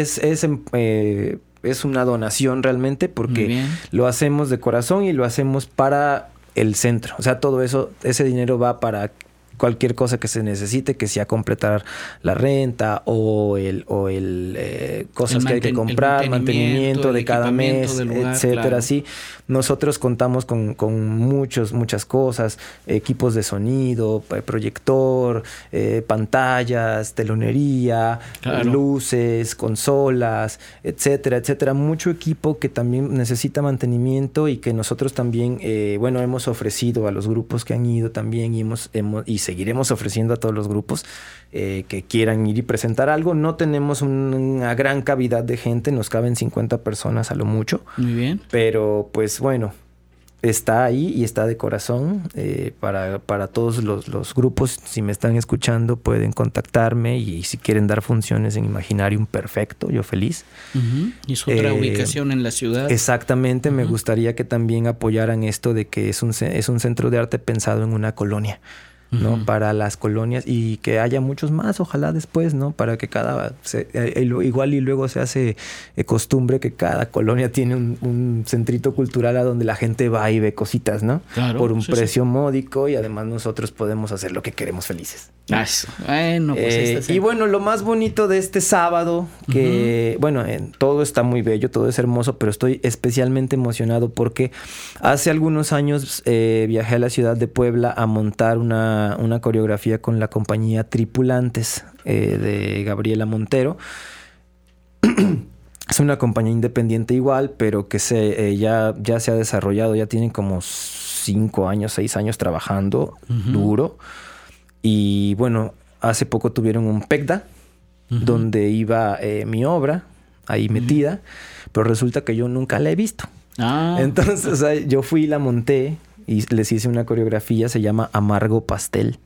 una donación realmente, porque lo hacemos de corazón y lo hacemos para el centro. O sea, todo eso, ese dinero va para cualquier cosa que se necesite, que sea completar la renta o cosas que hay que comprar, mantenimiento de cada mes, lugar, etcétera. Claro. Así, nosotros contamos con muchas cosas, equipos de sonido, proyector, pantallas, telonería, luces, consolas, etcétera. Mucho equipo que también necesita mantenimiento y que nosotros también, hemos ofrecido a los grupos que han ido también y seguiremos ofreciendo a todos los grupos que quieran ir y presentar algo. No tenemos una gran cavidad de gente, nos caben 50 personas a lo mucho. Muy bien. Pero pues bueno, está ahí y está de corazón. Para todos los grupos, si me están escuchando, pueden contactarme, y si quieren dar funciones en Imaginarium, perfecto, yo feliz. ¿Y es otra ubicación en la ciudad? Exactamente, me gustaría que también apoyaran esto de que es un centro de arte pensado en una colonia, ¿no? Para las colonias, y que haya muchos más, ojalá después, ¿no? Para que igual y luego se hace costumbre que cada colonia tiene un centrito cultural a donde la gente va y ve cositas, ¿no? Claro, por un precio módico, y además nosotros podemos hacer lo que queremos felices. Bueno, pues y bueno, lo más bonito de este sábado, que todo está muy bello, todo es hermoso, pero estoy especialmente emocionado porque hace algunos años viajé a la ciudad de Puebla a montar una coreografía con la compañía Tripulantes de Gabriela Montero. Es una compañía independiente igual, pero que ya se ha desarrollado, ya tienen como 5 años, 6 años trabajando duro. Y bueno, hace poco tuvieron un PECDA donde iba mi obra ahí metida, pero resulta que yo nunca la he visto. Entonces, o sea, yo fui y la monté y les hice una coreografía, se llama Amargo Pastel.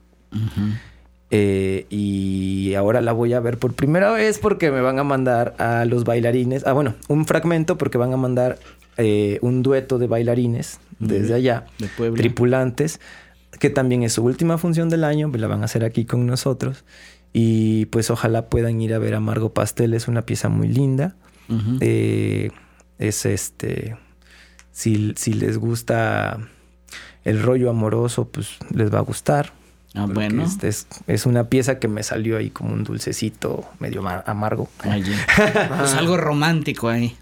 Y ahora la voy a ver por primera vez porque me van a mandar a los bailarines, un fragmento, porque van a mandar un dueto de bailarines desde allá, de Puebla. Tripulantes, que también es su última función del año, la van a hacer aquí con nosotros. Y pues ojalá puedan ir a ver Amargo Pastel, es una pieza muy linda. Si les gusta el rollo amoroso, pues les va a gustar. Bueno. Es una pieza que me salió ahí como un dulcecito medio amargo. Pues algo romántico ahí.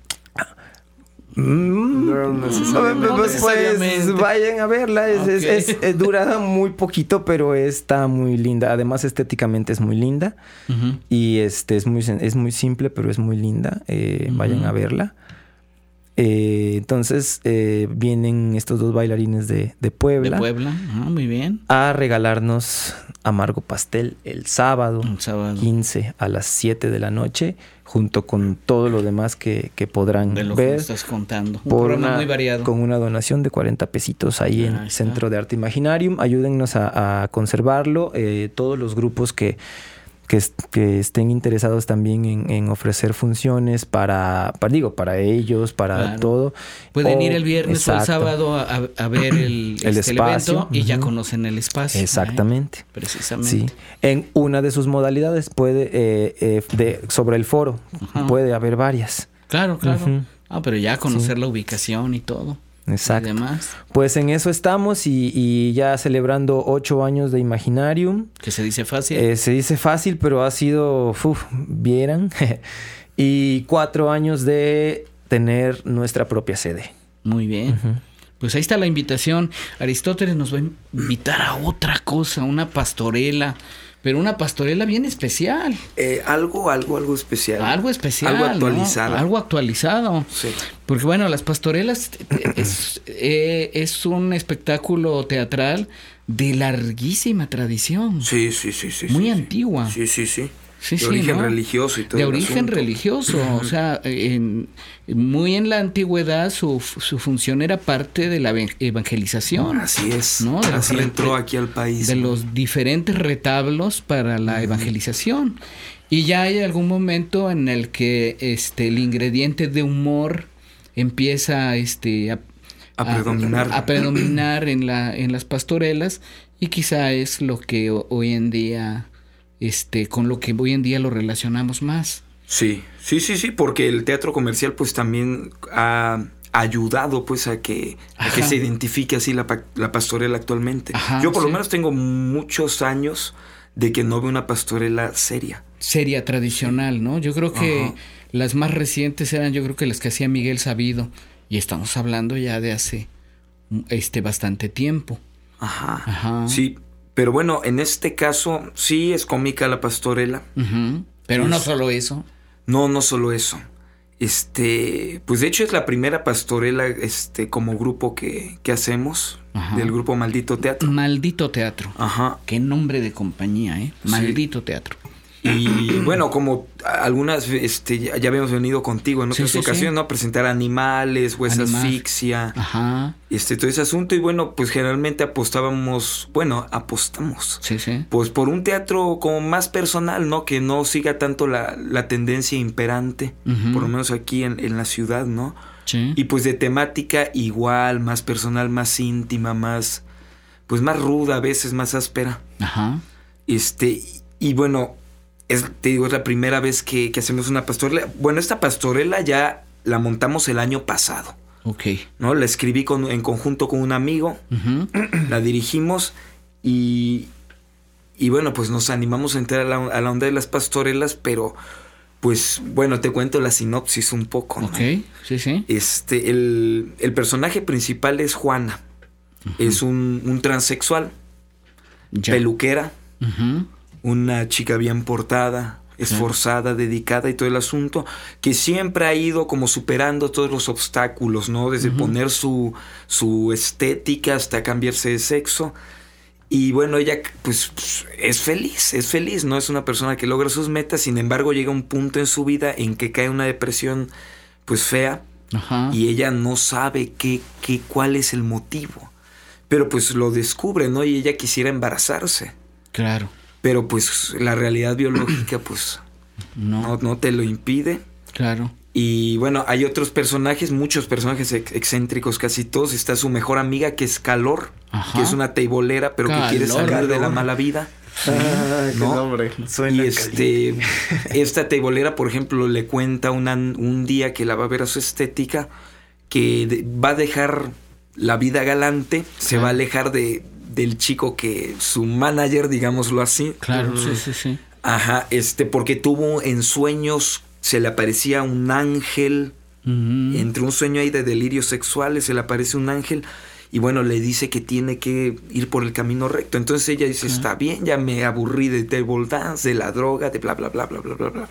Pues vayan a verla. Dura muy poquito, pero está muy linda. Además, estéticamente es muy linda. Y es muy simple, pero es muy linda. Vayan a verla. Entonces vienen estos dos bailarines de Puebla. De Puebla, muy bien. A regalarnos Amargo Pastel el sábado 15 a las 7 de la noche, junto con todo lo demás que podrán de lo ver. Que me estás contando. Un programa muy variado. Con una donación de 40 pesitos ahí en el Centro de Arte Imaginarium. Ayúdennos a conservarlo. Todos los grupos que estén interesados también en ofrecer funciones para ellos, para todo. Pueden ir el viernes o el sábado a ver el espacio, evento y ya conocen el espacio. Exactamente. Precisamente. Sí. En una de sus modalidades sobre el foro puede haber varias. Claro. Pero ya conocer la ubicación y todo. Exacto. Y demás. Pues en eso estamos y ya celebrando 8 años de Imaginarium. Que se dice fácil. Se dice fácil, pero ha sido, vieran, y 4 años de tener nuestra propia sede. Muy bien. Pues ahí está la invitación. Aristóteles nos va a invitar a otra cosa, una pastorela pero una pastorela bien especial. Algo especial. Algo especial. Algo actualizado. ¿No? Algo actualizado. Sí. Porque bueno, las pastorelas es un espectáculo teatral de larguísima tradición. Sí. Muy antigua. Sí. Sí, de origen ¿no? religioso y todo. De origen religioso, o sea, muy en la antigüedad su función era parte de la evangelización. Así es, ¿no? Así entró aquí al país. De los diferentes retablos para la evangelización. Y ya hay algún momento en el que el ingrediente de humor empieza a predominar en las pastorelas, y quizá es lo que hoy en día... con lo que hoy en día lo relacionamos más. Sí, porque el teatro comercial pues también ha ayudado pues a que se identifique así la pastorela actualmente. Ajá, yo por lo menos tengo muchos años de que no veo una pastorela seria. Seria, tradicional, ¿no? Yo creo que las más recientes eran, yo creo que las que hacía Miguel Sabido, y estamos hablando ya de hace bastante tiempo. Ajá. Sí. Pero bueno, en este caso sí es cómica la pastorela. Pero no solo eso. No solo eso. Pues de hecho es la primera pastorela como grupo que hacemos. Del grupo Maldito Teatro. Maldito Teatro. Ajá. Qué nombre de compañía, ¿eh? Maldito Teatro. Y bueno, como algunas ya habíamos venido contigo en otras ocasiones, ¿no? Presentar animales, o esa asfixia. Ajá. Todo ese asunto. Y bueno, pues generalmente apostamos. Sí. Pues por un teatro como más personal, ¿no? Que no siga tanto la tendencia imperante. Por lo menos aquí en la ciudad, ¿no? Sí. Y pues de temática igual, más personal, más íntima, más ruda, a veces más áspera. Ajá. Y bueno, te digo, es la primera vez que hacemos una pastorela. Bueno, esta pastorela ya la montamos el año pasado. Ok. ¿No? La escribí en conjunto con un amigo. La dirigimos y bueno, pues nos animamos a entrar a la onda de las pastorelas, pero pues bueno, te cuento la sinopsis un poco, ¿no? Ok, sí. El personaje principal es Juana. Es un transexual, peluquera, una chica bien portada, esforzada, dedicada y todo el asunto, que siempre ha ido como superando todos los obstáculos, ¿no? Desde poner su estética hasta cambiarse de sexo. Y bueno, ella pues es feliz, ¿no? Es una persona que logra sus metas, sin embargo llega un punto en su vida en que cae una depresión pues fea. Y ella no sabe cuál es el motivo. Pero pues lo descubre, ¿no? Y ella quisiera embarazarse. Claro. Pero pues la realidad biológica pues no te lo impide. Claro. Y bueno, hay otros personajes, muchos personajes excéntricos, casi todos. Está su mejor amiga, que es Calor, que es una teibolera, pero que quiere salir de la mala vida. Qué nombre. Suena y esta teibolera, por ejemplo, le cuenta un día que la va a ver a su estética, que va a dejar la vida galante, se va a alejar del chico que su manager, digámoslo así. Claro, sí. Ajá, porque tuvo en sueños, se le aparecía un ángel, entre un sueño ahí de delirios sexuales, se le aparece un ángel, y bueno, le dice que tiene que ir por el camino recto. Entonces ella dice, está bien, ya me aburrí de table dance, de la droga, de bla, bla, bla, bla, bla, bla, bla.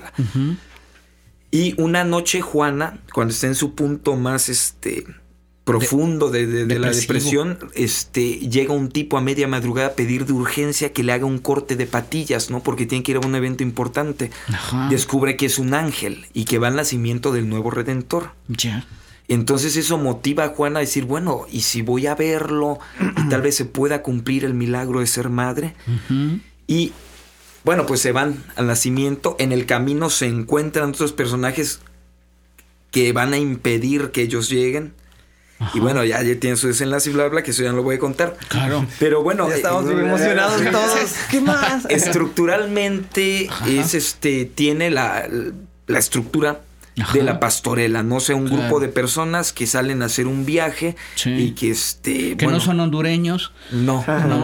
Y una noche Juana, cuando está en su punto más profundo de la depresión, llega un tipo a media madrugada a pedir de urgencia que le haga un corte de patillas, ¿no? Porque tiene que ir a un evento importante. Descubre que es un ángel y que va al nacimiento del nuevo Redentor. Ya. Entonces eso motiva a Juana a decir, bueno, ¿y si voy a verlo? Y tal vez se pueda cumplir el milagro de ser madre. Y bueno, pues se van al nacimiento. En el camino se encuentran otros personajes que van a impedir que ellos lleguen. Y bueno, ya tienen su desenlace y bla, bla, que eso ya no lo voy a contar. Claro. Pero bueno, ya estamos muy emocionados todos. ¿Qué más? Estructuralmente tiene la estructura de la pastorela, no sé, un grupo de personas que salen a hacer un viaje y que que no son hondureños. No.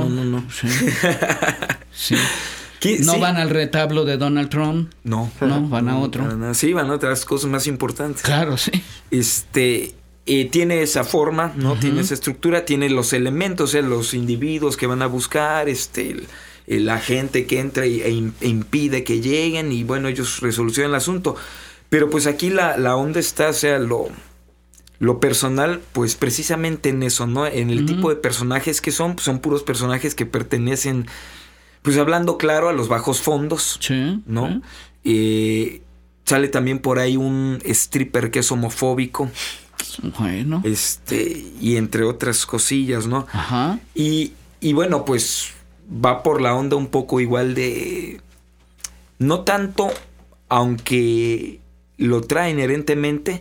Sí. ¿No van al retablo de Donald Trump? No, van a otro. Sí, van a otras cosas más importantes. Claro, sí. Tiene esa forma, ¿no? Tiene esa estructura, tiene los elementos, los individuos que van a buscar, la gente que entra e impide que lleguen y bueno, ellos resolucionan el asunto. Pero pues aquí la onda está, o sea, lo personal, pues precisamente en eso, ¿no? En el tipo de personajes que son puros personajes que pertenecen, pues hablando claro, a los bajos fondos, sí, ¿no? Sale también por ahí un stripper que es homofóbico. Bueno. Y entre otras cosillas, ¿no? Ajá. Y bueno, pues va por la onda un poco igual de... No tanto, aunque lo trae inherentemente,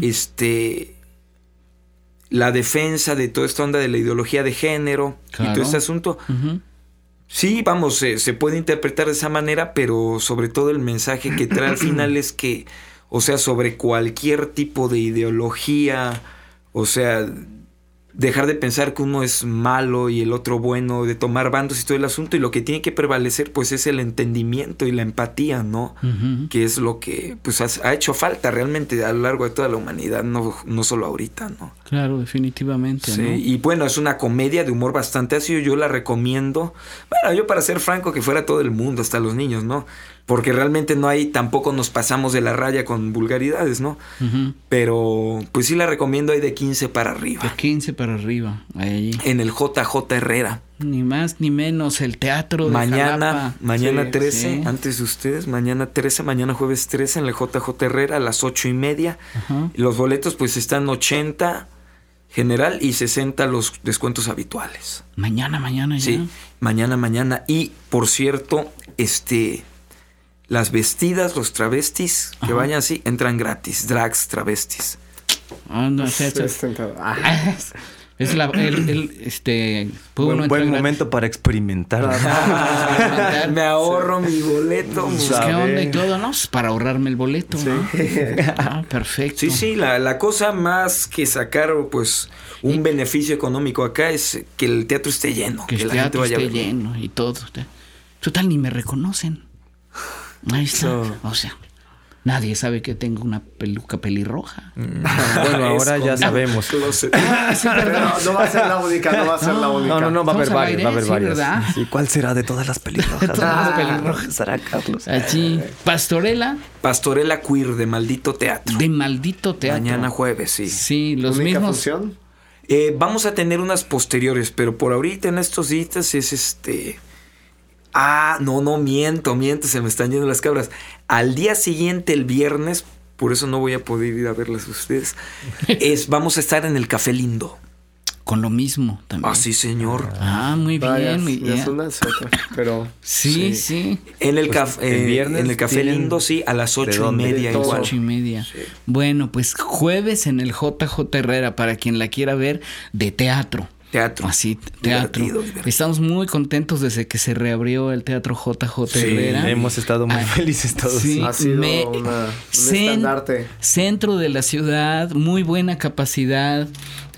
la defensa de toda esta onda de la ideología de género, claro, y todo este asunto. Sí, vamos, se puede interpretar de esa manera, pero sobre todo el mensaje que trae al final es que, o sea, sobre cualquier tipo de ideología, o sea, dejar de pensar que uno es malo y el otro bueno, de tomar bandos y todo el asunto, y lo que tiene que prevalecer pues es el entendimiento y la empatía, ¿no? Que es lo que pues ha hecho falta realmente a lo largo de toda la humanidad, no solo ahorita, ¿no? Claro, definitivamente, sí, ¿no? Y bueno, es una comedia de humor bastante ácido, yo la recomiendo. Bueno, yo para ser franco, que fuera todo el mundo, hasta los niños, ¿no? Porque realmente tampoco nos pasamos de la raya con vulgaridades, ¿no? Pero pues sí la recomiendo ahí de 15 para arriba. De 15 para arriba, ahí. En el JJ Herrera. Ni más ni menos, el teatro de Mañana sí, 13, sí. Antes de ustedes, mañana jueves 13 en el JJ Herrera a las 8:30. Los boletos pues están 80 general y 60 los descuentos habituales. Mañana ya. Sí, mañana. Y por cierto, las vestidas, los travestis, que vayan así, entran gratis. Drags, travestis. Es buen momento para experimentar. Me ahorro mi boleto. ¿Qué onda y todo? No, para ahorrarme el boleto, sí. ¿No? Perfecto. Sí, la cosa más que sacar pues un beneficio económico acá es que el teatro esté lleno. Que el teatro esté lleno y todo. Total, ni me reconocen. Ahí está. O sea, nadie sabe que tengo una peluca pelirroja. Bueno, ahora ya sabemos. No va a ser la única, No, va a haber varias. ¿Verdad? ¿Y cuál será de todas las pelirrojas? Todas las pelirrojas. Será Carlos. Allí. Pastorela Queer de Maldito Teatro. De Maldito Teatro. Mañana jueves, sí. Sí, los ¿Única mismos. función? Vamos a tener unas posteriores, pero por ahorita en estos días es no miento, se me están yendo las cabras. Al día siguiente, el viernes, por eso no voy a poder ir a verlas a ustedes, vamos a estar en el Café Lindo. Con lo mismo también. Sí, señor. Muy bien, muy bien. Es una otra, pero... Sí. En el viernes, en el Café Lindo, sí, a las 8:30 igual. 8:30. Sí. Bueno, pues jueves en el JJ Herrera, para quien la quiera ver, de teatro. Así, teatro. Divertido. Estamos muy contentos desde que se reabrió el Teatro JJ Herrera. Hemos estado muy felices todos. Sí, ha sido un estandarte. Centro de la ciudad, muy buena capacidad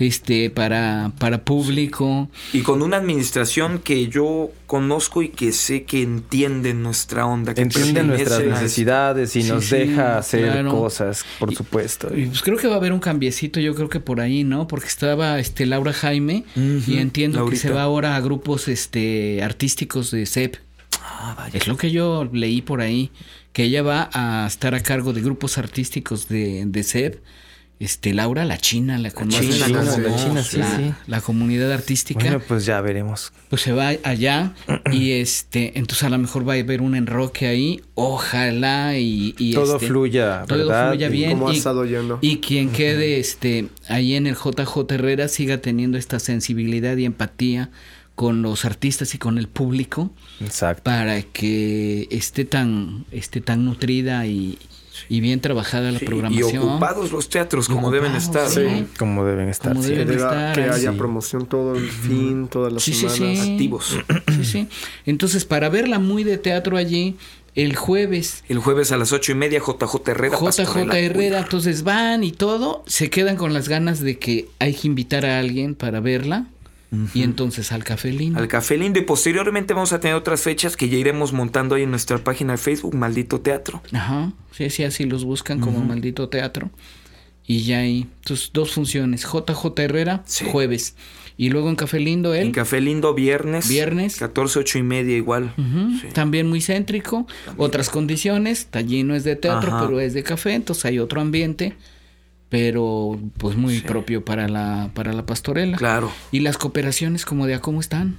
para público. Y con una administración que yo conozco y que sé que entiende nuestra onda. Que entiende nuestras necesidades y nos deja hacer cosas, por supuesto. Y pues creo que va a haber un cambiecito, yo creo que por ahí, ¿no? Porque estaba Laura Jaime y entiendo que se va ahora a grupos artísticos de CEP. Vaya. Es lo que yo leí por ahí, que ella va a estar a cargo de grupos artísticos de CEP. Laura, la China, la conoce. La China, la comunidad artística. Bueno, pues ya veremos. Pues se va allá y entonces a lo mejor va a haber un enroque ahí. Ojalá y todo fluya, ¿verdad? Todo fluya bien. ¿Cómo ha estado yendo? Y quien quede ahí en el JJ Herrera siga teniendo esta sensibilidad y empatía con los artistas y con el público. Exacto. Para que esté tan nutrida y bien trabajada la programación. Y ocupados los teatros como deben estar. Sí. Como deben estar. Que haya promoción todo el fin, todas las semanas. Activos. Sí. Entonces, para verla muy de teatro allí, el jueves. El jueves a las 8:30, JJ Herrera. JJ Herrera, entonces van y todo, se quedan con las ganas de que hay que invitar a alguien para verla. Y entonces al Café Lindo. Al Café Lindo. Y posteriormente vamos a tener otras fechas que ya iremos montando ahí en nuestra página de Facebook, Maldito Teatro. Ajá. Sí, así los buscan como Maldito Teatro. Y ya hay tus 2 funciones. JJ Herrera, jueves. Y luego en Café Lindo, En Café Lindo, viernes. 14, 8:30 igual. También muy céntrico. También. Otras condiciones. Allí no es de teatro, pero es de café. Entonces hay otro ambiente. Pero pues muy propio para la pastorela. Claro. ¿Y las cooperaciones como de a cómo están?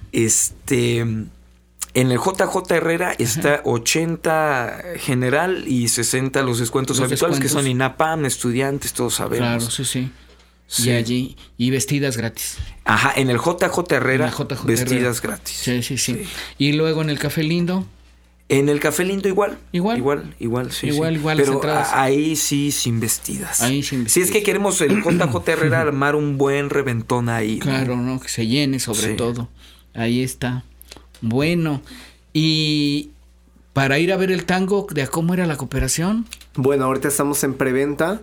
En el JJ Herrera está 80 general y 60 los descuentos habituales, que son INAPAM, estudiantes, todos sabemos. Claro, sí. Y allí, y vestidas gratis. Ajá, en el JJ Herrera, vestidas gratis. Sí. Y luego en el Café Lindo. En el Café Lindo igual, sí. Igual. Pero ahí sí sin vestidas. Si es que queremos el JJ Herrera armar un buen reventón ahí. Claro, ¿no? Que se llene sobre todo. Ahí está. Bueno, y para ir a ver el tango, ¿de cómo era la cooperación? Bueno, ahorita estamos en preventa.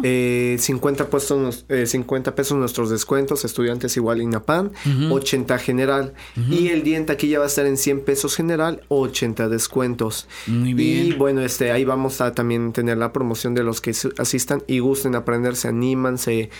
50 pesos nuestros descuentos, estudiantes igual INAPAM, 80 general. Y el día en taquilla va a estar en 100 pesos general, 80 descuentos. Muy bien. Y bueno, ahí vamos a también tener la promoción de los que asistan y gusten aprender, se animan, se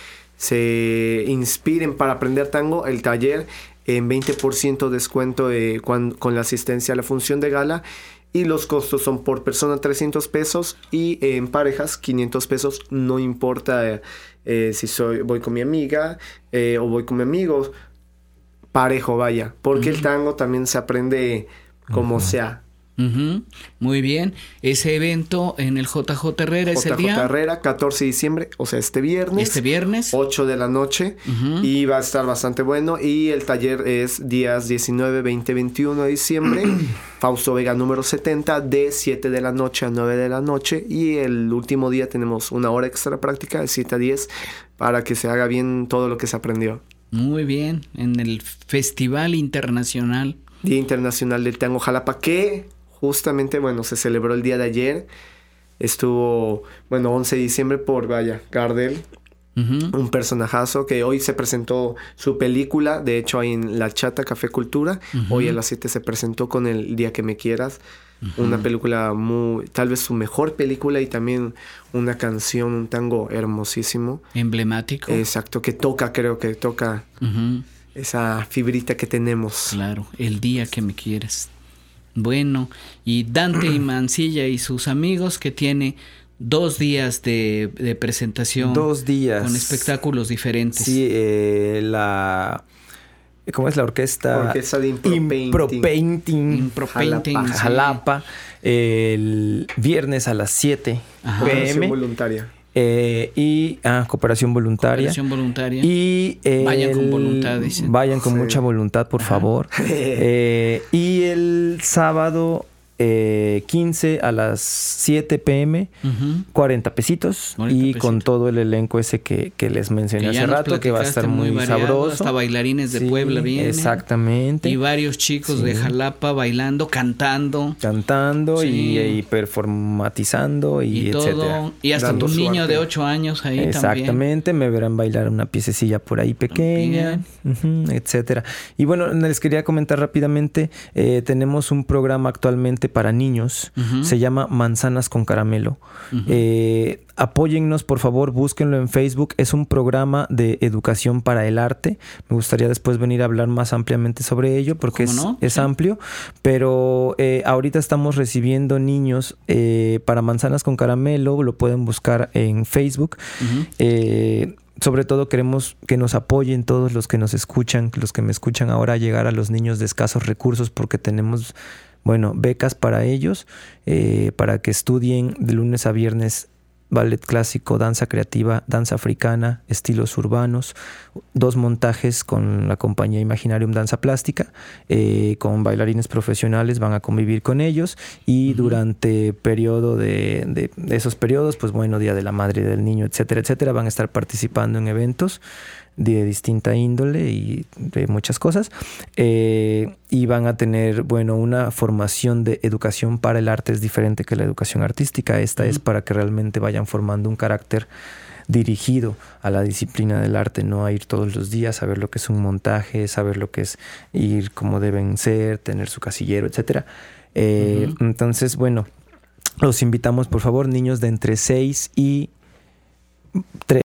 inspiren para aprender tango. El taller en 20% descuento con la asistencia a la función de gala. Y los costos son por persona 300 pesos y en parejas 500 pesos. No importa si voy con mi amiga o voy con mi amigo. Parejo, vaya. Porque el tango también se aprende como sea. Muy bien. Ese evento en el JJ Herrera es el día. JJ Herrera, 14 de diciembre, o sea, este viernes. 8 de la noche. Y va a estar bastante bueno. Y el taller es días 19, 20, 21 de diciembre. Fausto Vega número 70, de 7 de la noche a 9 de la noche. Y el último día tenemos una hora extra práctica, de 7 a 10, para que se haga bien todo lo que se aprendió. Muy bien. En el Festival Internacional. Día Internacional del Tango Jalapa, que justamente, se celebró el día de ayer. Estuvo, 11 de diciembre por, Gardel. Un personajazo que hoy se presentó su película. De hecho, ahí en La Chata, Café Cultura. Hoy a las 7 se presentó con El Día que me quieras. Una película tal vez su mejor película, y también una canción, un tango hermosísimo. Emblemático. Exacto, creo que toca esa fibrita que tenemos. Claro, El Día que me quieras. Bueno, y Dante y Mancilla y sus amigos, que tiene 2 días de presentación. 2 días. Con espectáculos diferentes. Sí, ¿cómo es la orquesta? Orquesta de Impropainting. Jalapa. El viernes a las 7 p.m. voluntaria. Cooperación voluntaria. Y vayan con voluntad, dicen. Vayan con mucha voluntad, por favor. Y el sábado 15 a las 7 p.m. 40 pesitos. 40 y con todo el elenco ese que les mencioné hace rato, que va a estar muy sabroso. Hasta bailarines de Puebla vienen. Exactamente. Y varios chicos de Jalapa bailando, cantando y performatizando y etcétera. Y hasta tu niño de 8 años ahí también. Exactamente, me verán bailar una piececilla por ahí pequeña, etcétera. Y bueno, les quería comentar rápidamente, tenemos un programa actualmente para niños, se llama Manzanas con Caramelo. Apóyennos, por favor, búsquenlo en Facebook. Es un programa de educación para el arte. Me gustaría después venir a hablar más ampliamente sobre ello, porque es amplio, pero ahorita estamos recibiendo niños para Manzanas con Caramelo. Lo pueden buscar en Facebook. Sobre todo queremos que nos apoyen todos los que nos escuchan, los que me escuchan ahora, a llegar a los niños de escasos recursos, porque tenemos becas para ellos, para que estudien de lunes a viernes ballet clásico, danza creativa, danza africana, estilos urbanos, 2 montajes con la compañía Imaginarium Danza Plástica, con bailarines profesionales, van a convivir con ellos, y durante periodo de esos periodos, Día de la Madre y del Niño, etcétera, etcétera, van a estar participando en eventos de distinta índole y de muchas cosas, y van a tener una formación de educación para el arte. Es diferente que la educación artística. Esta es para que realmente vayan formando un carácter dirigido a la disciplina del arte, no a ir todos los días, saber lo que es un montaje, saber lo que es ir como deben ser, tener su casillero, etcétera. Entonces, los invitamos, por favor, niños de entre 6 y 3